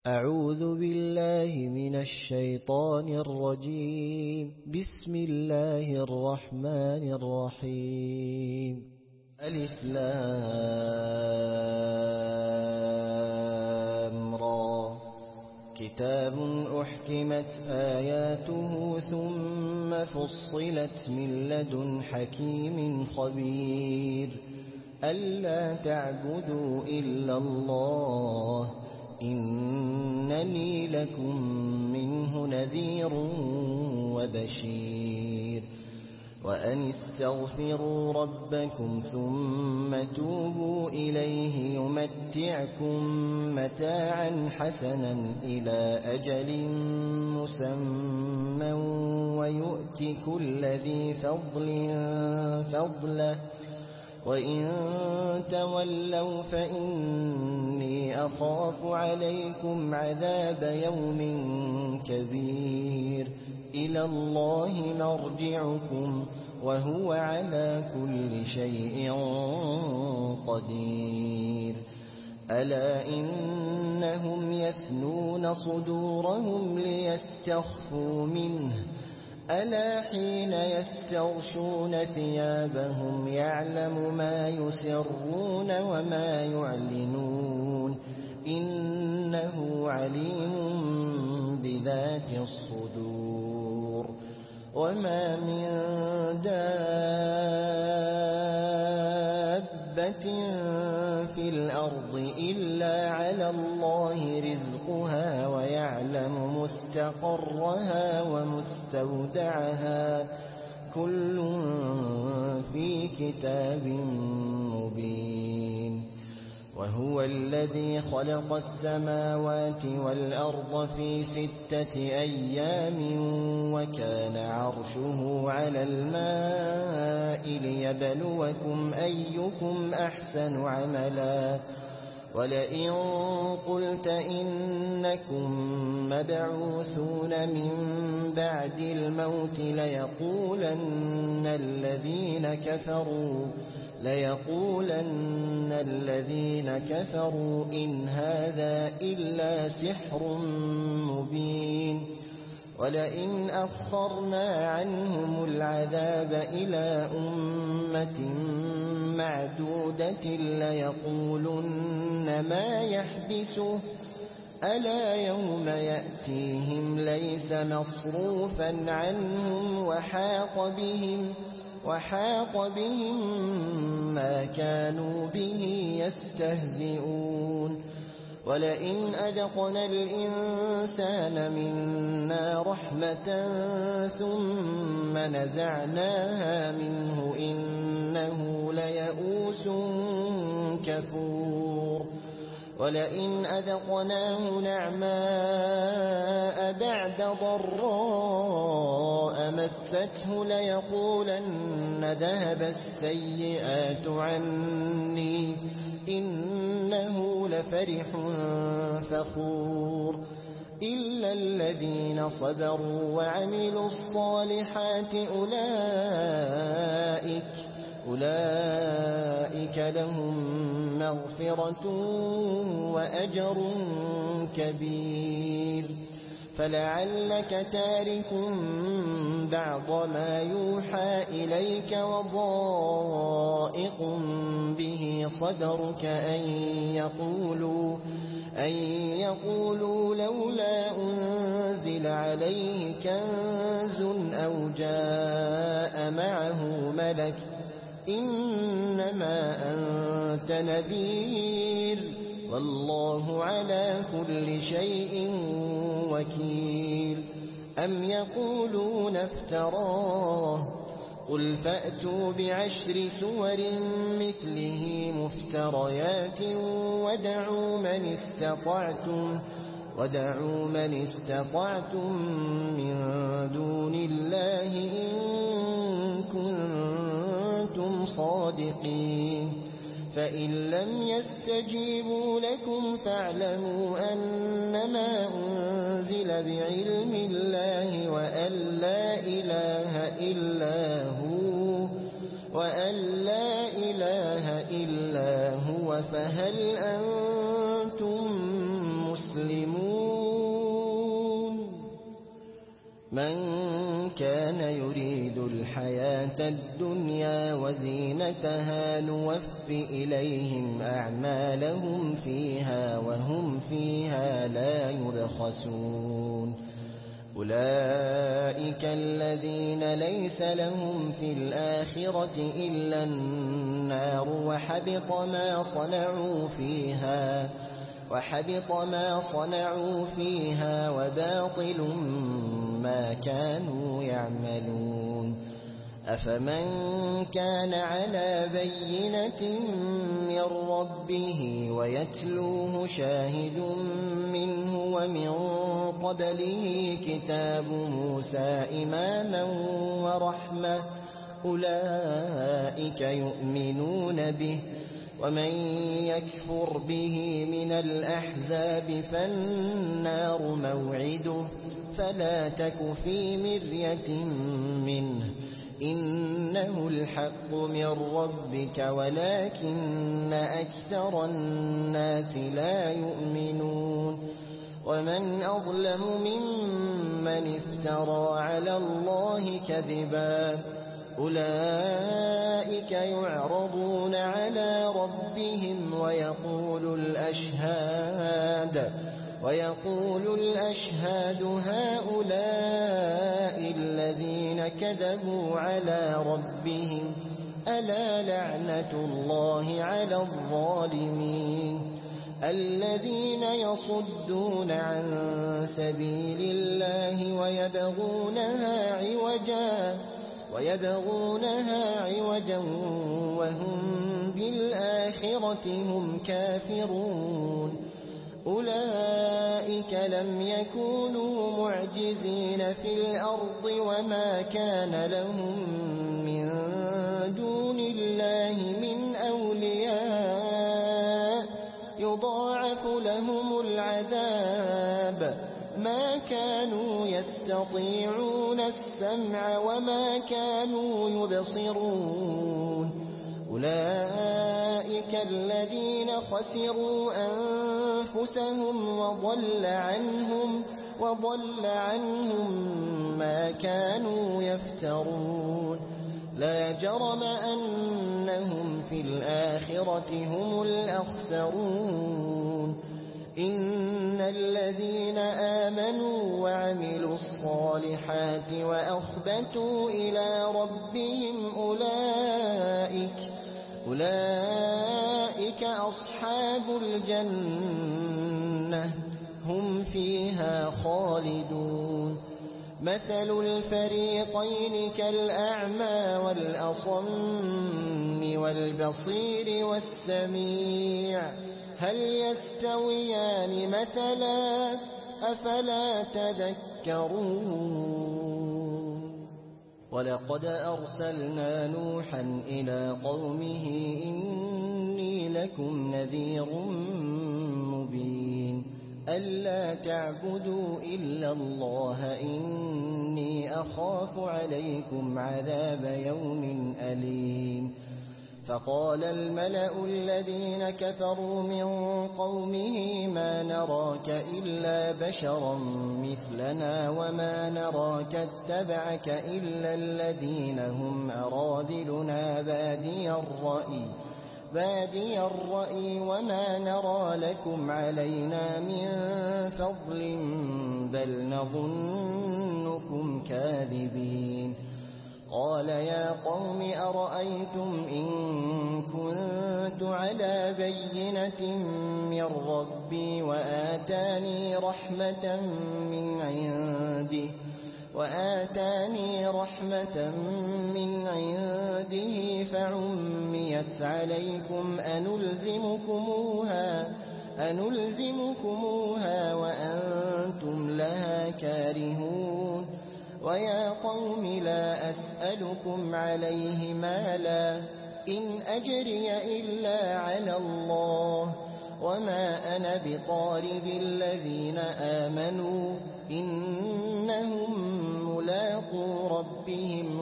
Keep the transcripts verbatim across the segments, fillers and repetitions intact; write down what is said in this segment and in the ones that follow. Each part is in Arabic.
أعوذ بالله من الشيطان الرجيم. بسم الله الرحمن الرحيم. ألف لام را. كتاب أحكمت آياته ثم فصلت من لدن حكيم خبير. ألا تعبدوا إلا الله إنني لكم منه نذير وبشير. وأن استغفروا ربكم ثم توبوا إليه يمتعكم متاعا حسنا إلى أجل مسمى ويؤتي كل ذي فضل فضله وإن تولوا فإني أخاف عليكم عذاب يوم كبير. إلى الله مرجعكم وهو على كل شيء قدير. ألا إنهم يثنون صدورهم ليستخفوا منه ألا حين يستغشون ثيابهم يعلم ما يسرون وما يعلنون إنه عليم بذات الصدور. وما من دابة في الأرض إلا على الله رزقها ويعلم مستقرها ومستودعها كل في كتاب مبين. وهو الذي خلق السماوات والأرض في ستة أيام وكان عرشه على الماء ليبلوكم أيكم أحسن عملا. ولئن قلت إنكم مبعوثون من بعد الموت ليقولن الذين كفروا ليقولن الذين كفروا إن هذا إلا سحر مبين. ولئن أخرنا عنهم العذاب إلى أمة معدودة ليقولن ما يحبسه ألا يوم يأتيهم ليس مصروفا عنهم وحاق بهم وحاق بهم ما كانوا به يستهزئون. ولئن أذقنا الإنسان منا رحمة ثم نزعناها منه إنه ليئوس كفور. ولئن أذقناه نعماء بعد ضراء مسته ليقولن ذهب السيئات عني إنه لفرح فخور. إلا الذين صبروا وعملوا الصالحات أولئك أولئك لهم مغفرة وأجر كبير. فلعلك تارك بعض ما يوحى إليك وضائق به صدرك أن يقولوا أن يقولوا لولا أنزل عليه كنز أو جاء معه ملك إنما أنت نذير والله على كل شيء وكيل. أم يقولون افتراه قل فأتوا بعشر سور مثله مفتريات ودعوا من استطعتم ودعوا من استطعتم من دون الله إن كنتم صادقين. فإن لم يستجيبوا لكم فاعلموا أنما أنزل بعلم الله وأن لا إله إلا هو وأن لا إله إلا هو فهل أنتم مسلمون من كان يريد الحياة الدنيا وزينتها نوف إليهم أعمالهم فيها وهم فيها لا يبخسون أولئك الذين ليس لهم في الآخرة إلا النار وحبط ما صنعوا فيها وحبط ما صنعوا فيها وباطل ما كانوا يعملون أفمن كان على بينة من ربه ويتلوه شاهد منه ومن قبله كتاب موسى إماما ورحمة أولئك يؤمنون به ومن يكفر به من الأحزاب فالنار موعده فلا تك في مرية منه إنه الحق من ربك ولكن أكثر الناس لا يؤمنون ومن أظلم ممن افترى على الله كذبا أولئك يعرضون على ربهم ويقول الأشهاد ويقول الأشهاد هؤلاء الذين كذبوا على ربهم ألا لعنة الله على الظالمين الذين يصدون عن سبيل الله ويبغونها عوجا ويبغونها عوجا وهم بالآخرة هم كافرون أولئك لم يكونوا معجزين في الأرض وما كان لهم من دون الله من أولياء يضاعف لهم العذاب ما كانوا يستطيعون السمع وما كانوا يبصرون أولئك الذين خسروا أنفسهم وضل عنهم وضل عنهم ما كانوا يفترون لا جرم أنهم في الآخرة هم الأخسرون إن الذين آمنوا وعملوا الصالحات وأخبتوا إلى ربهم أولئك أولئك أصحاب الجنة هم فيها خالدون مثل الفريقين كالأعمى والأصم والبصير والسميع هل يستويان مثلا أفلا تذكرون ولقد أرسلنا نوحا إلى قومه إني لكم نذير مبين ألا تعبدوا إلا الله إني أخاف عليكم عذاب يوم أليم فقال الملأ الذين كفروا من قومه ما نراك إلا بشرا مثلنا وما نراك اتبعك إلا الذين هم أراذلنا بادي الرأي بادي الرأي وما نرى لكم علينا من فضل بل نظنكم كاذبين قال يا قوم أرأيتم إن كنت على بينة من ربي وآتاني رحمة من عنده وآتاني رحمة من عنده فعميت عليكم أنلزمكموها أنلزمكموها وأنتم لها كارهون ويا قوم لا أسألكم عليه مالا إن أجري إلا على الله وما أنا بطارد الذين آمنوا إنهم ملاقو ربهم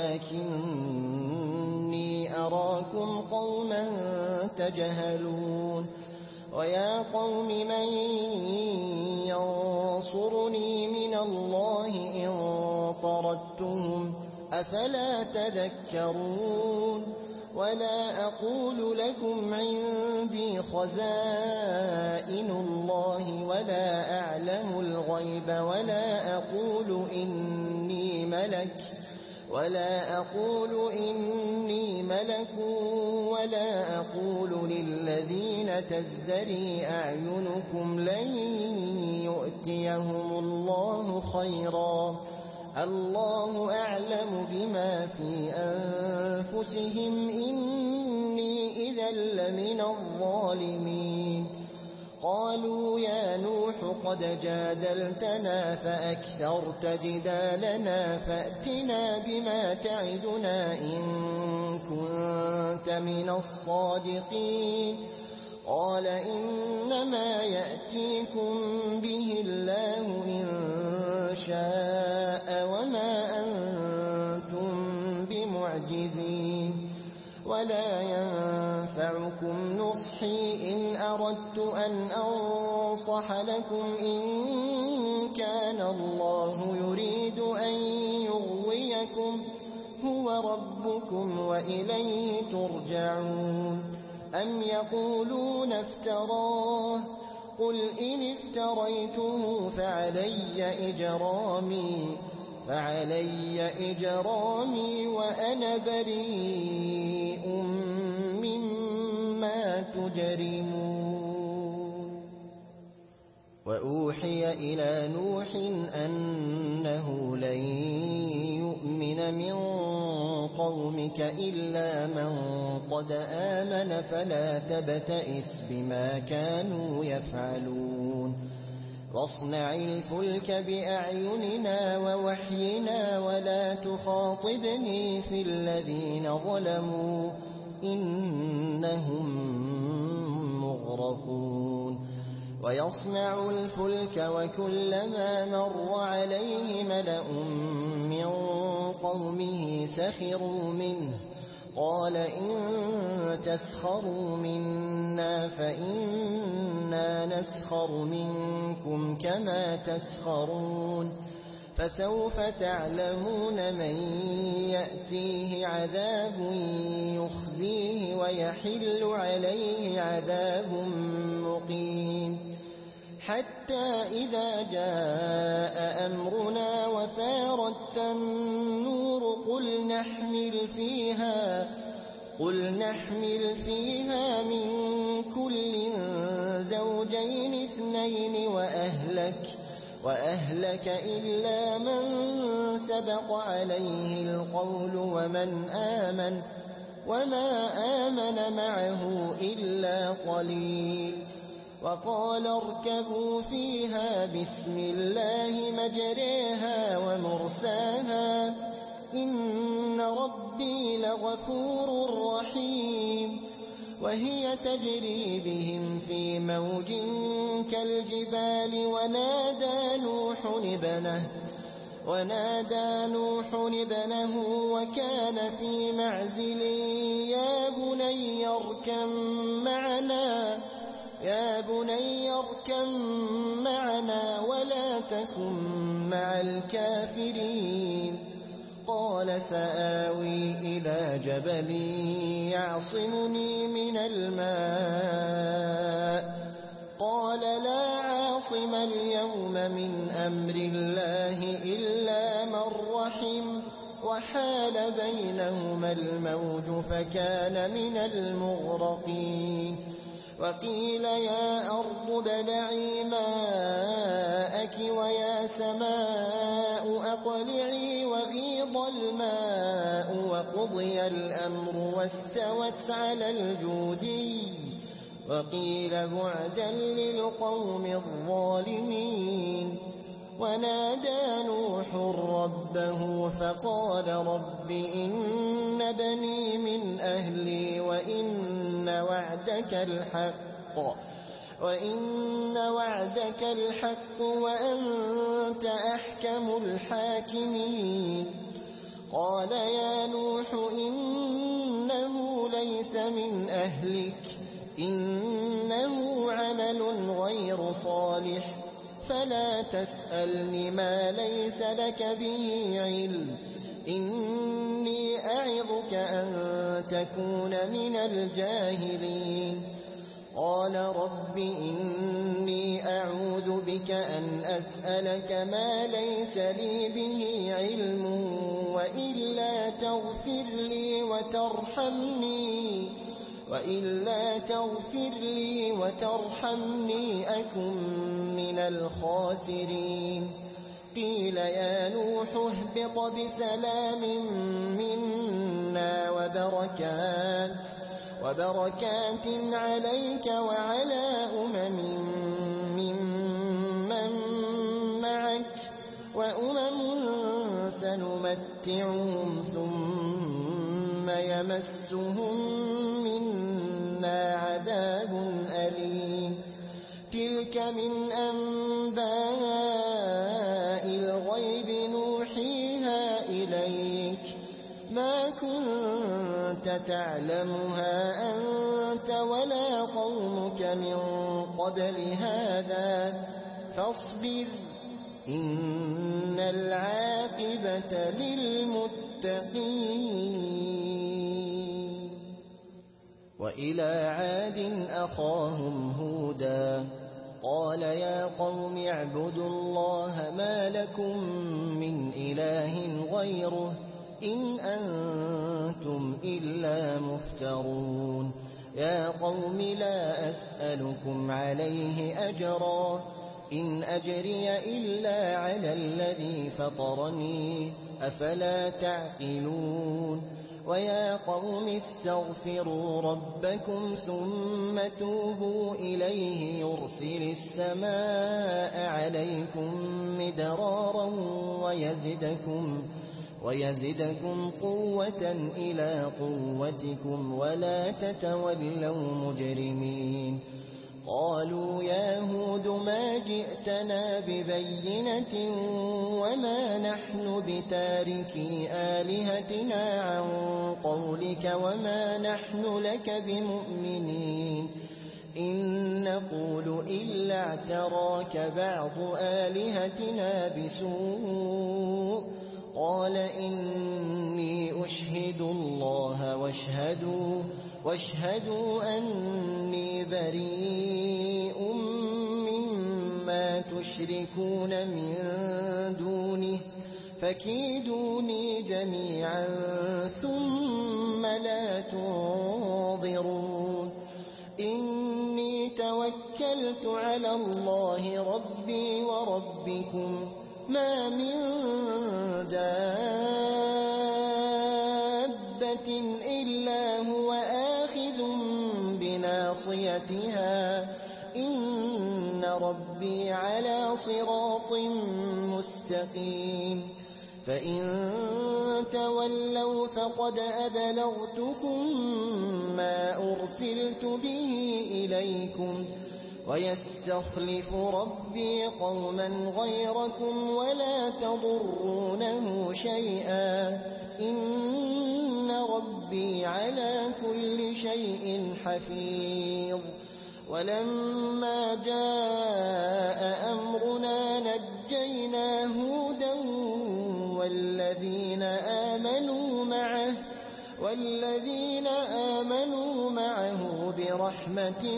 ولكني أراكم قوما تجهلون ويا قوم من ينصرني من الله إن طردتهم أفلا تذكرون ولا أقول لكم عندي خزائن الله ولا أعلم الغيب ولا أقول إني ملك ولا أقول إني ملك ولا أقول للذين تزدري أعينكم لن يؤتيهم الله خيرا الله أعلم بما في أنفسهم إني إذا لمن الظالمين قالوا يا نوح قد جادلتنا فأكثرت جدالنا فأتنا بما تعدنا إن كنت من الصادقين قال إنما يأتيكم به الله إن شاء وما أنتم بمعجزين ولا ينفعكم نصحي إن أردت أن أنصح لكم إن كان الله يريد أن يغويكم هو ربكم وإليه ترجعون أم يقولون افتراه قل إن افتريته فعلي إجرامي فعلي إجرامي وأنا بريء مما تجرمون وأوحي إلى نوح أنه لن يؤمن من قومك إلا من قد آمن فلا تبتئس بما كانوا يفعلون واصنع الفلك بأعيننا ووحينا ولا تخاطبني في الذين ظلموا إنهم مغرقون ويصنع الفلك وكلما مر عليه ملأ من قومه سخروا منه قال إن تسخروا منا فإنا نسخر منكم كما تسخرون فسوف تعلمون من يأتيه عذاب يخزيه ويحل عليه عذاب مقيم حتى إذا جاء أمرنا وفارت النور قل نحمل فيها قل نحمل فيها من كل زوجين اثنين وأهلك وأهلك إلا من سبق عليه القول ومن آمن وما آمن معه إلا قليل وقال اركبوا فيها بسم الله مجريها ومرساها إن ربي لغفور رحيم وهي تجري بهم في موج كالجبال ونادى نوح ابنه ونادى نوح ابنه وكان في معزل يا بني اركب معنا يا بني اركب معنا ولا تكن مع الكافرين قال سآوي إلى جبل يعصمني من الماء قال لا عاصم اليوم من أمر الله إلا من رحم وحال بينهما الموج فكان من المغرقين وقيل يا أرض ابلعي ماءك ويا سماء أقلعي وغيض الماء وقضي الأمر واستوت على الجودي وقيل بعدا للقوم الظالمين ونادى نوح ربه فقال رب إن بني من أهلي وإن وعدك الحق وإن وعدك الحق وأنت أحكم الحاكمين قال يا نوح إنه ليس من أهلك إنه عمل غير صالح فلا تسألني ما ليس لك به علم، إني أعظك أن تكون من الجاهلين. قال رب إني أعوذ بك أن أسألك ما ليس لي به علم، وإلا تغفر لي وترحمني وإلا تغفر لي وترحمني أكن من الخاسرين. قيل يا نوح اهبط بسلام منا وبركات وبركات عليك وعلى أمم ممن معك، وأمم سنمتعهم ثم يمسهم منا عذاب أليم. تلك من أنباء الغيب نوحيها إليك، ما كنت تعلمها أنت ولا قومك من قبل هذا، فاصبر إن العاقبة للمتقين. وإلى عاد أخاهم هودا قال يا قوم اعبدوا الله ما لكم من إله غيره إن أنتم إلا مفترون. يا قوم لا أسألكم عليه أجرا إن أجري إلا على الذي فطرني أفلا تعقلون. ويا قوم استغفروا ربكم ثم توبوا إليه يرسل السماء عليكم مدرارا ويزدكم ويزدكم قوة إلى قوتكم ولا تتولوا مجرمين. قالوا يا هود ما جئتنا ببينة وما نحن بتاركي آلهتنا عن قولك وما نحن لك بمؤمنين، إن نقول إلا اعتراك بعض آلهتنا بسوء. قال إني أشهد الله واشهدوا واشهدوا أني بريء مما تشركون من دونه فكيدوني جميعا ثم لا تنظرون. إني توكلت على الله ربي وربكم ما من دابة إلا هو آخذ بناصيتها إن ربي على صراط مستقيم. فإن تولوا فقد أبلغتكم ما أرسلت به إليكم ويستخلف ربي قوما غيركم ولا تضرونه شيئا إن ربي على كل شيء حفيظ. ولما جاء أمرنا نجينا هودا والذين آمنوا معه والذين آمنوا معه برحمة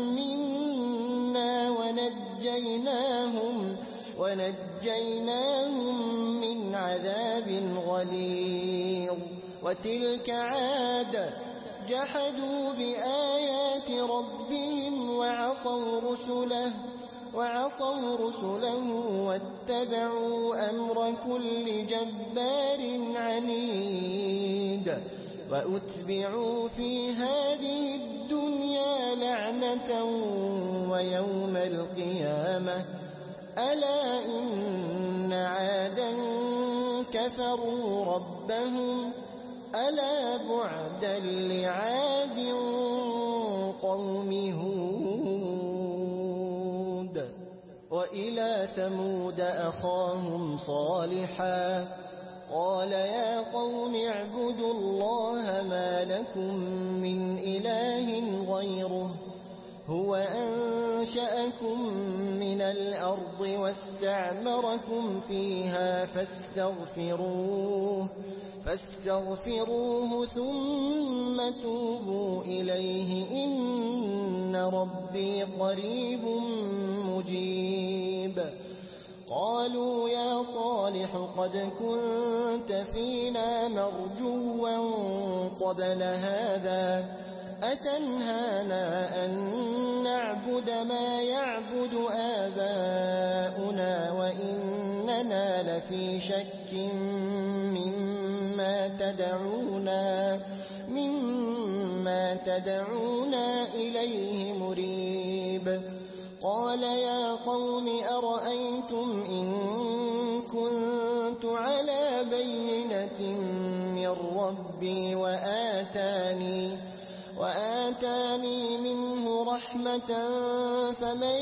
منا ونجيناهم ونجيناهم من عذاب غليظ. وتلك عاد جحدوا بآيات ربهم وعصوا رسله وعصوا رسله واتبعوا أمر كل جبار عنيد. وأتبعوا في هذه الدنيا لعنة ويوم القيامة ألا إن عادا كفروا ربهم ألا بعدا لعاد قوم هود. وإلى ثمود أخاهم صالحا قال يا قوم اعبدوا الله ما لكم من إله غيره هو أنشأكم من من الأرض واستعمركم فيها فاستغفروه فاستغفروه ثم توبوا إليه إن ربي قريب مجيب. قالوا يا صالح قد كنت فينا مرجوا قبل هذا أتنهانا أن نعبد ما يعبد آباؤنا وإننا لفي شك مما تدعونا مما تدعونا إليه مريب. قال يا قوم أرأيتم إن كنت على بينة من ربي وآتاني وآتاني منه رحمة فمن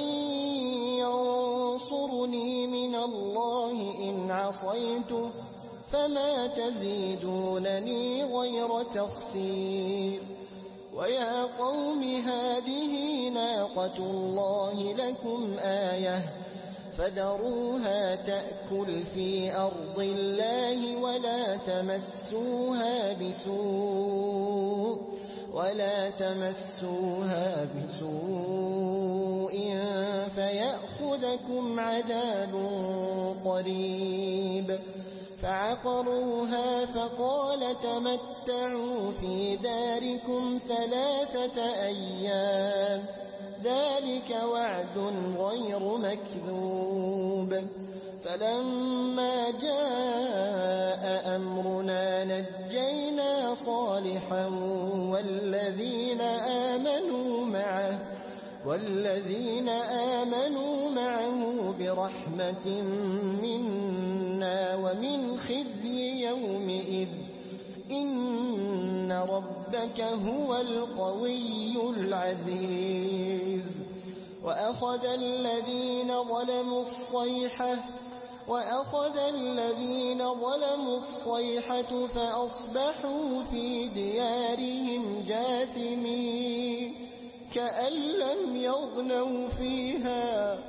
ينصرني من الله إن عصيته فما تزيدونني غير تخسير. ويا قوم هذه ناقة الله لكم آية فذروها تأكل في أرض الله ولا تمسوها بسوء ولا تمسوها بسوء فيأخذكم عذاب قريب. فعقروها فقال تمتعوا في داركم ثلاثة أيام ذلك وعد غير مكذوب. فلما جاء أمرنا نجينا صالحا والذين آمنوا معه والذين آمنوا معه برحمة منا ومن خزي يومئذ إن ربك هو القوي العزيز. وأخذ الذين ظلموا الصيحة وأخذ الذين ظلموا الصيحة فأصبحوا في ديارهم جاثمين كأن لم يغنوا فيها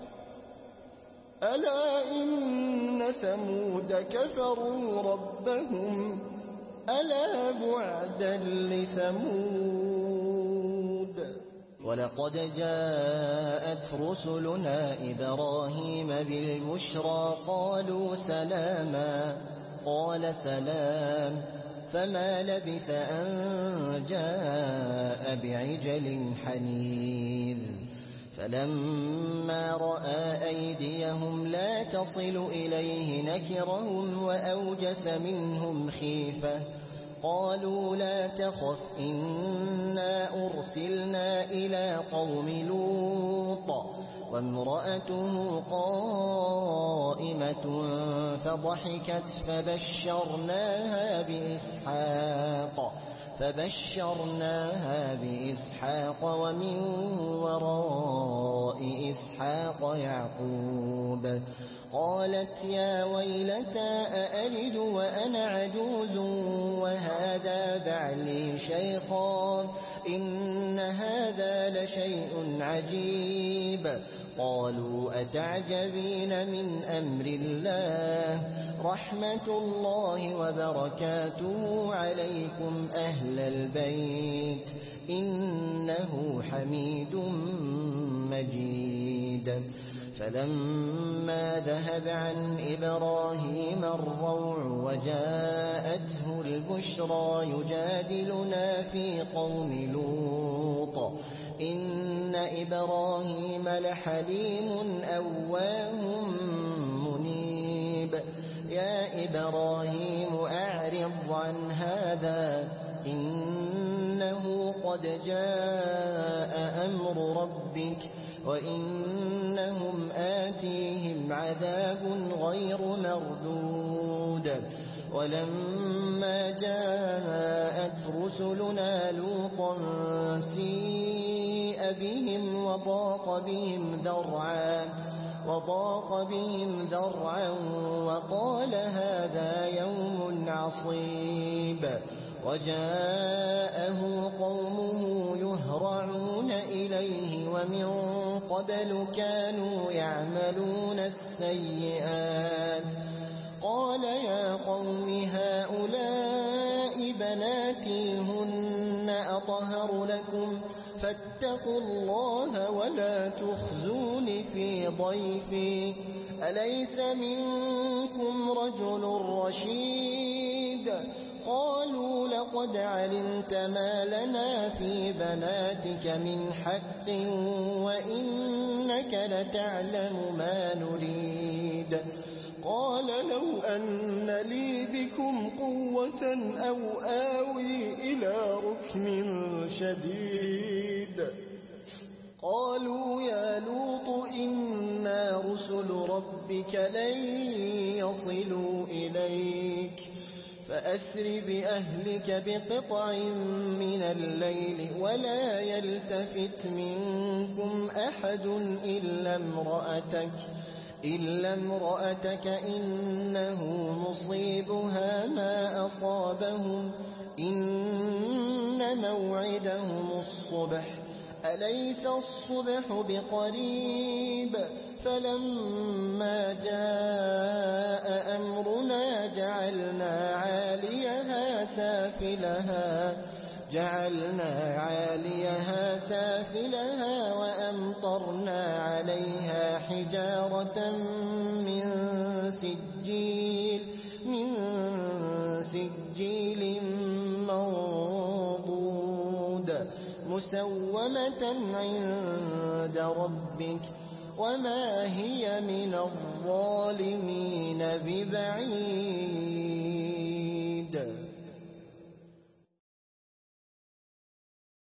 ألا إن ثمود كفروا ربهم ألا بعدا لثمود. ولقد جاءت رسلنا إبراهيم بالبشرى قالوا سلاما قال سلام فما لبث أن جاء بعجل حنيذ. فلما رأى أيديهم لا تصل إليه نكرهم وأوجس منهم خيفة قالوا لا تخف إنا أرسلنا إلى قوم لوط وامرأته قائمة فضحكت فبشرناها بإسحاق فبشرناها بإسحاق ومن وراء إسحاق يعقوب. قالت يا ويلتى أألد وأنا عجوز وهذا بعلي شيخا إن هذا لشيء عجيب. قالوا أتعجبين من أمر الله رحمة الله وبركاته عليكم أهل البيت إنه حميد مجيد. فلما ذهب عن إبراهيم الروع وجاءته البشرى يجادلنا في قوم لوط إن إبراهيم لحليم أواه منيب. يا إبراهيم أعرض عن هذا إنه قد جاء أمر ربك وإنهم آتيهم عذاب غير مردود. ولما جاءت رسلنا لوطا سيء بهم وضاق بهم ذرعا وضاق بهم ذرعا وقال هذا يوم عصيب. وجاءه قومه يهرعون إليه ومن قبل كانوا يعملون السيئات قال يا قوم هؤلاء بناتي هن أطهر لكم فاتقوا الله ولا تخزون في ضيفي أليس منكم رجل رشيد قالوا لقد علمت ما لنا في بناتك من حق وإنك لتعلم ما نريد قال لو أن لي بكم قوة أو آوي إلى ركن شديد قالوا يا لوط إنا رسل ربك لن يصلوا إليك فأسر بأهلك بقطع من الليل ولا يلتفت منكم أحد إلا امرأتك إلا امرأتك إنه مصيبها ما أصابهم إن موعدهم الصبح أليس الصبح بقريب فلما جاء أمرنا جعلنا عاليها سافلها جعلنا عاليها سافلها وأمطرنا عليها حجارة من سجيل من سجيل منضود مسومة عند ربك وما هي من الظالمين ببعيد